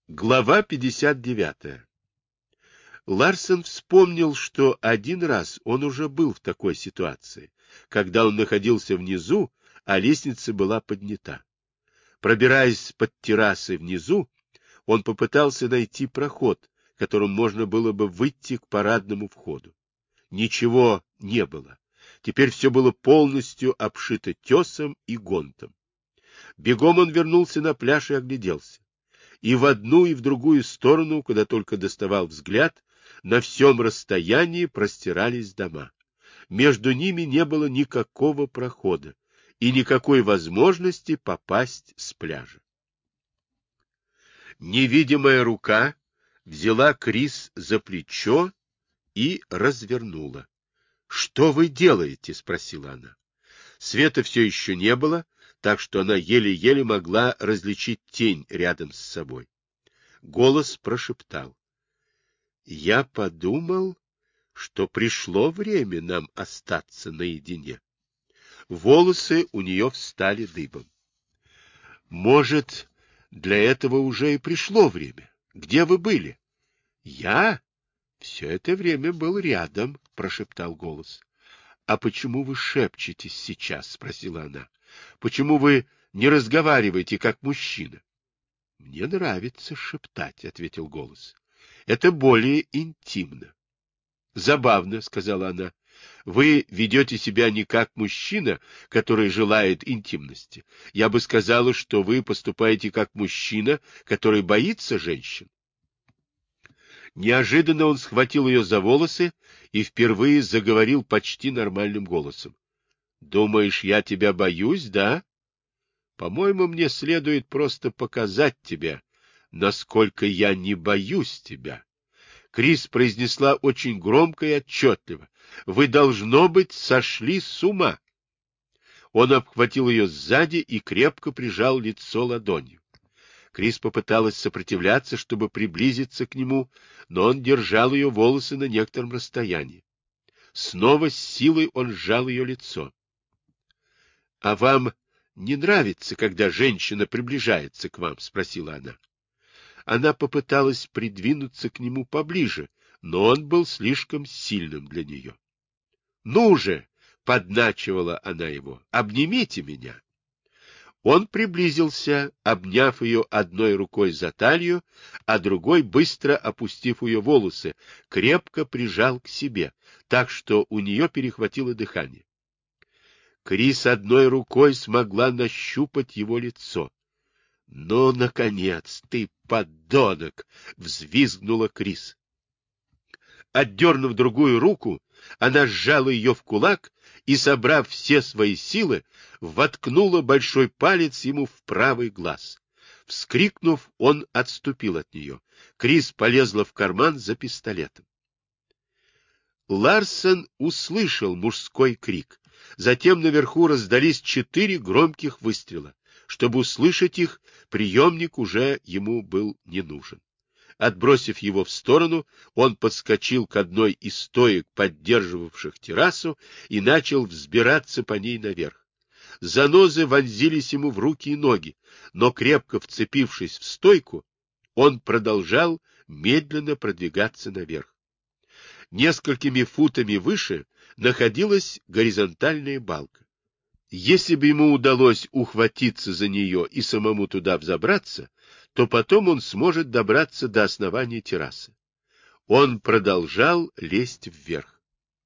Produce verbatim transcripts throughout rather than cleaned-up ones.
Глава пятьдесят девятая. Ларсен вспомнил, что один раз он уже был в такой ситуации, когда он находился внизу, а лестница была поднята. Пробираясь под террасой внизу, он попытался найти проход, которым можно было бы выйти к парадному входу. Ничего не было. Теперь все было полностью обшито тесом и гонтом. Бегом он вернулся на пляж и огляделся. И в одну, и в другую сторону, куда только доставал взгляд, на всем расстоянии простирались дома. Между ними не было никакого прохода и никакой возможности попасть с пляжа. Невидимая рука взяла Крис за плечо и развернула. — Что вы делаете? — спросила она. Света все еще не было, так что она еле-еле могла различить тень рядом с собой. Голос прошептал: — Я подумал, что пришло время нам остаться наедине. Волосы у нее встали дыбом. — Может, для этого уже и пришло время? Где вы были? — Я? Все это время был рядом, — прошептал голос. — А почему вы шепчетесь сейчас? — спросила она. — Почему вы не разговариваете, как мужчина? — Мне нравится шептать, — ответил голос. — Это более интимно. — Забавно, — сказала она. — Вы ведете себя не как мужчина, который желает интимности. Я бы сказала, что вы поступаете как мужчина, который боится женщин. Неожиданно он схватил ее за волосы и впервые заговорил почти нормальным голосом. — Думаешь, я тебя боюсь, да? По-моему, мне следует просто показать тебе, насколько я не боюсь тебя. Крис произнесла очень громко и отчетливо. — Вы, должно быть, сошли с ума. Он обхватил ее сзади и крепко прижал лицо ладонью. Крис попыталась сопротивляться, чтобы приблизиться к нему, но он держал ее волосы на некотором расстоянии. Снова с силой он сжал ее лицо. — А вам не нравится, когда женщина приближается к вам? — спросила она. Она попыталась придвинуться к нему поближе, но он был слишком сильным для нее. — Ну же! — подначивала она его. — Обнимите меня! Он приблизился, обняв ее одной рукой за талию, а другой, быстро опустив ее волосы, крепко прижал к себе, так что у нее перехватило дыхание. Крис одной рукой смогла нащупать его лицо. — Ну, наконец, ты подонок! — взвизгнула Крис. Отдернув другую руку, она сжала ее в кулак и, собрав все свои силы, воткнула большой палец ему в правый глаз. Вскрикнув, он отступил от нее. Крис полезла в карман за пистолетом. Ларсен услышал мужской крик. Затем наверху раздались четыре громких выстрела. Чтобы услышать их, приемник уже ему был не нужен. Отбросив его в сторону, он подскочил к одной из стоек, поддерживавших террасу, и начал взбираться по ней наверх. Занозы вонзились ему в руки и ноги, но, крепко вцепившись в стойку, он продолжал медленно продвигаться наверх. Несколькими футами выше находилась горизонтальная балка. Если бы ему удалось ухватиться за нее и самому туда взобраться, то потом он сможет добраться до основания террасы. Он продолжал лезть вверх.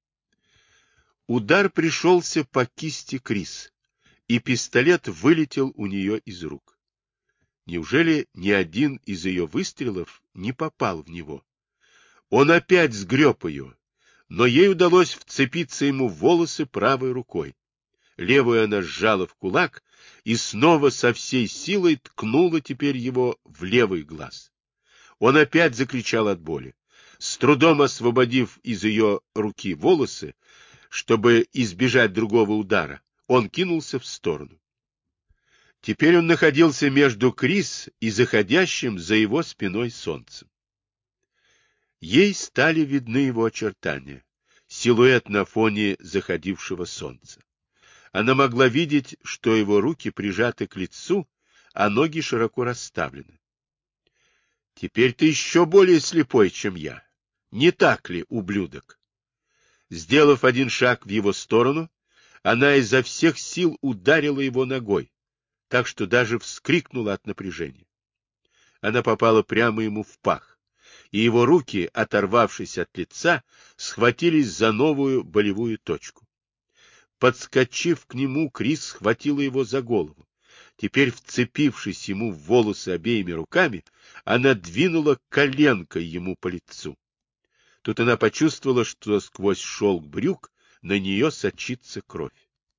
Удар пришелся по кисти Крис, и пистолет вылетел у нее из рук. Неужели ни один из ее выстрелов не попал в него? Он опять сгреб ее, но ей удалось вцепиться ему в волосы правой рукой. Левую она сжала в кулак и снова со всей силой ткнула теперь его в левый глаз. Он опять закричал от боли. С трудом освободив из ее руки волосы, чтобы избежать другого удара, он кинулся в сторону. Теперь он находился между Крис и заходящим за его спиной солнцем. Ей стали видны его очертания, силуэт на фоне заходившего солнца. Она могла видеть, что его руки прижаты к лицу, а ноги широко расставлены. Теперь ты еще более слепой, чем я. Не так ли, ублюдок? Сделав один шаг в его сторону, она изо всех сил ударила его ногой, так что даже вскрикнула от напряжения. Она попала прямо ему в пах, и его руки, оторвавшись от лица, схватились за новую болевую точку. Подскочив к нему, Крис схватила его за голову. Теперь, вцепившись ему в волосы обеими руками, она двинула коленкой ему по лицу. Тут она почувствовала, что сквозь шелк брюк на нее сочится кровь.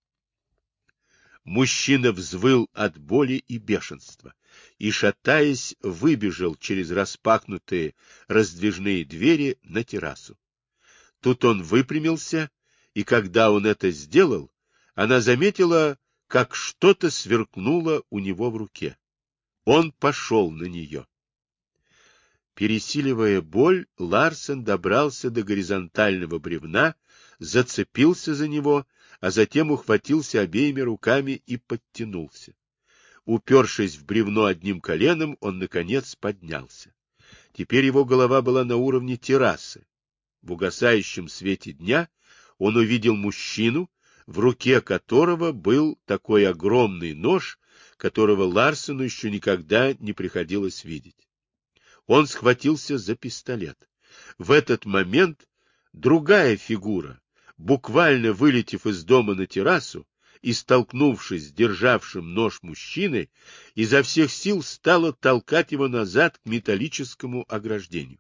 Мужчина взвыл от боли и бешенства и, шатаясь, выбежал через распахнутые раздвижные двери на террасу. Тут он выпрямился, и когда он это сделал, она заметила, как что-то сверкнуло у него в руке. Он пошел на нее. Пересиливая боль, Ларсен добрался до горизонтального бревна, зацепился за него, а затем ухватился обеими руками и подтянулся. Упершись в бревно одним коленом, он, наконец, поднялся. Теперь его голова была на уровне террасы. В угасающем свете дня он увидел мужчину, в руке которого был такой огромный нож, которого Ларсену еще никогда не приходилось видеть. Он схватился за пистолет. В этот момент другая фигура, буквально вылетев из дома на террасу и столкнувшись с державшим нож мужчиной, изо всех сил стала толкать его назад к металлическому ограждению.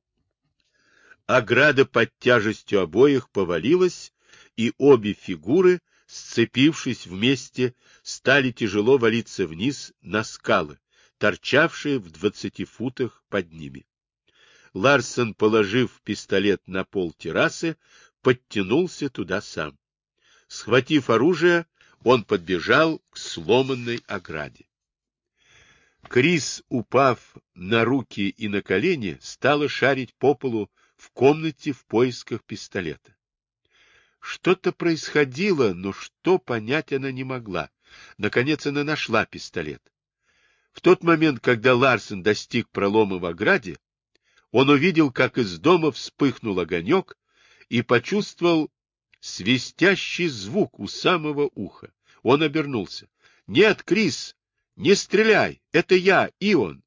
Ограда под тяжестью обоих повалилась, и обе фигуры, сцепившись вместе, стали тяжело валиться вниз на скалы, торчавшие в двадцати футах под ними. Ларсен, положив пистолет на пол террасы, подтянулся туда сам. Схватив оружие, он подбежал к сломанной ограде. Крис, упав на руки и на колени, стала шарить по полу в комнате в поисках пистолета. Что-то происходило, но что понять она не могла. Наконец она нашла пистолет. В тот момент, когда Ларсен достиг пролома в ограде, он увидел, как из дома вспыхнул огонек и почувствовал свистящий звук у самого уха. Он обернулся. — Нет, Крис, не стреляй! Это я, Ион!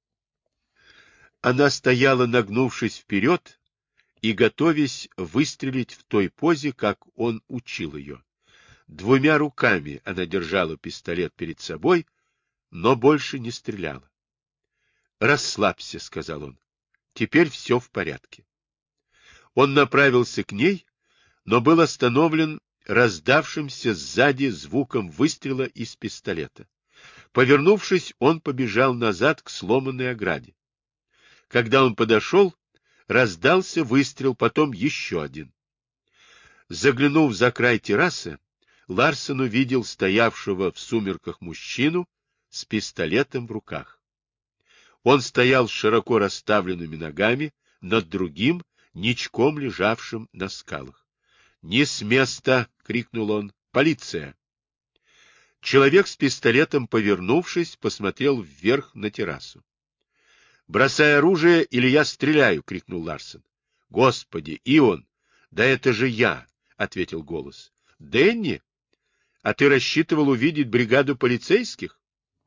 Она стояла, нагнувшись вперед, и готовясь выстрелить в той позе, как он учил ее. Двумя руками она держала пистолет перед собой, но больше не стреляла. — Расслабься, — сказал он. — Теперь все в порядке. Он направился к ней, но был остановлен раздавшимся сзади звуком выстрела из пистолета. Повернувшись, он побежал назад к сломанной ограде. Когда он подошел, раздался выстрел, потом еще один. Заглянув за край террасы, Ларсен увидел стоявшего в сумерках мужчину с пистолетом в руках. Он стоял с широко расставленными ногами над другим, ничком лежавшим на скалах. — Не с места! — крикнул он. — Полиция! Человек с пистолетом, повернувшись, посмотрел вверх на террасу. — Бросай оружие, или я стреляю! — крикнул Ларсен. — Господи, Ион! Да это же я! — ответил голос. — Дэнни? А ты рассчитывал увидеть бригаду полицейских?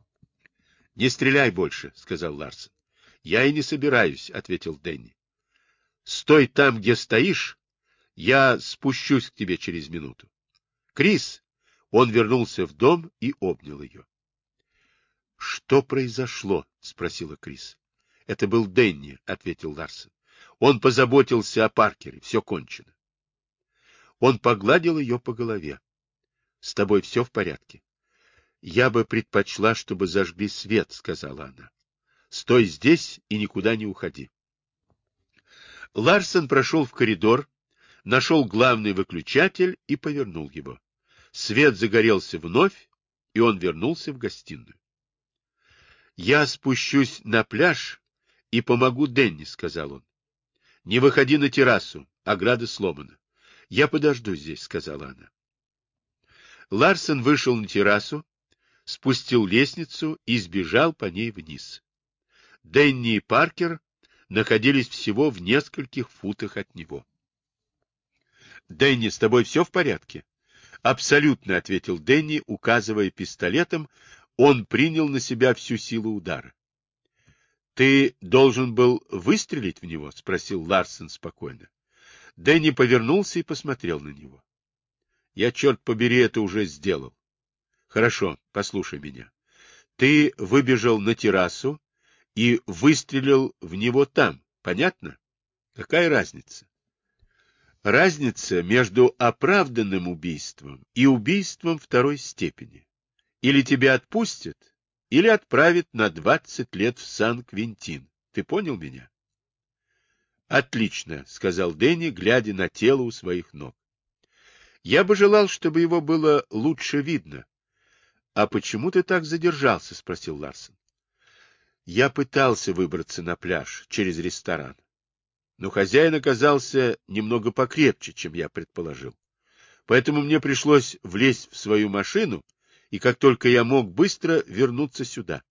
— Не стреляй больше, — сказал Ларсен. — Я и не собираюсь, — ответил Дэнни. — Стой там, где стоишь. Я спущусь к тебе через минуту. — Крис! Он вернулся в дом и обнял ее. — Что произошло? — спросила Крис. — Это был Дэнни, — ответил Ларсен. — Он позаботился о Паркере. Все кончено. Он погладил ее по голове. — С тобой все в порядке? — Я бы предпочла, чтобы зажгли свет, — сказала она. — Стой здесь и никуда не уходи. Ларсен прошел в коридор, нашел главный выключатель и повернул его. Свет загорелся вновь, и он вернулся в гостиную. — Я спущусь на пляж и помогу Дэнни, — сказал он. — Не выходи на террасу, ограда сломана. — Я подожду здесь, — сказала она. Ларсен вышел на террасу, спустил лестницу и сбежал по ней вниз. Дэнни и Паркер находились всего в нескольких футах от него. «Дэнни, с тобой все в порядке?» «Абсолютно», — ответил Дэнни, указывая пистолетом. Он принял на себя всю силу удара. «Ты должен был выстрелить в него?» — спросил Ларсен спокойно. Дэнни повернулся и посмотрел на него. «Я, черт побери, это уже сделал». «Хорошо, послушай меня. Ты выбежал на террасу и выстрелил в него там, понятно? Какая разница?» «Разница между оправданным убийством и убийством второй степени. Или тебя отпустят, или отправят на двадцать лет в Сан-Квентин. Ты понял меня?» «Отлично», — сказал Дэнни, глядя на тело у своих ног. «Я бы желал, чтобы его было лучше видно». «А почему ты так задержался?» — спросил Ларсен. «Я пытался выбраться на пляж через ресторан, но хозяин оказался немного покрепче, чем я предположил. Поэтому мне пришлось влезть в свою машину, и как только я мог, быстро вернуться сюда.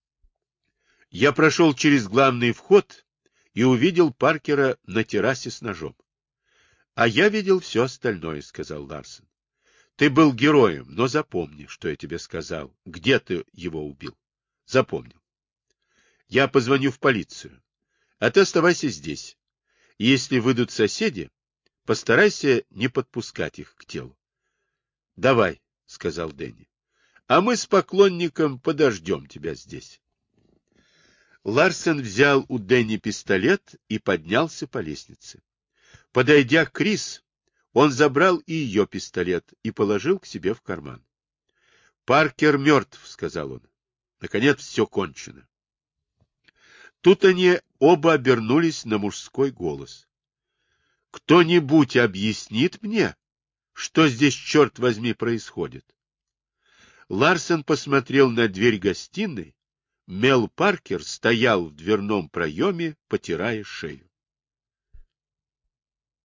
Я прошел через главный вход и увидел Паркера на террасе с ножом. — А я видел все остальное, — сказал Ларсен. — Ты был героем, но запомни, что я тебе сказал. Где ты его убил? Запомнил. Я позвоню в полицию, а ты оставайся здесь. Если выйдут соседи, постарайся не подпускать их к телу. — Давай, — сказал Дэнни. — А мы с поклонником подождем тебя здесь. Ларсен взял у Дэнни пистолет и поднялся по лестнице. Подойдя к Крис, он забрал и ее пистолет и положил к себе в карман. — Паркер мертв, — сказал он. Наконец все кончено. Тут они оба обернулись на мужской голос. — Кто-нибудь объяснит мне, что здесь, черт возьми, происходит? Ларсен посмотрел на дверь гостиной. Мел Паркер стоял в дверном проеме, потирая шею.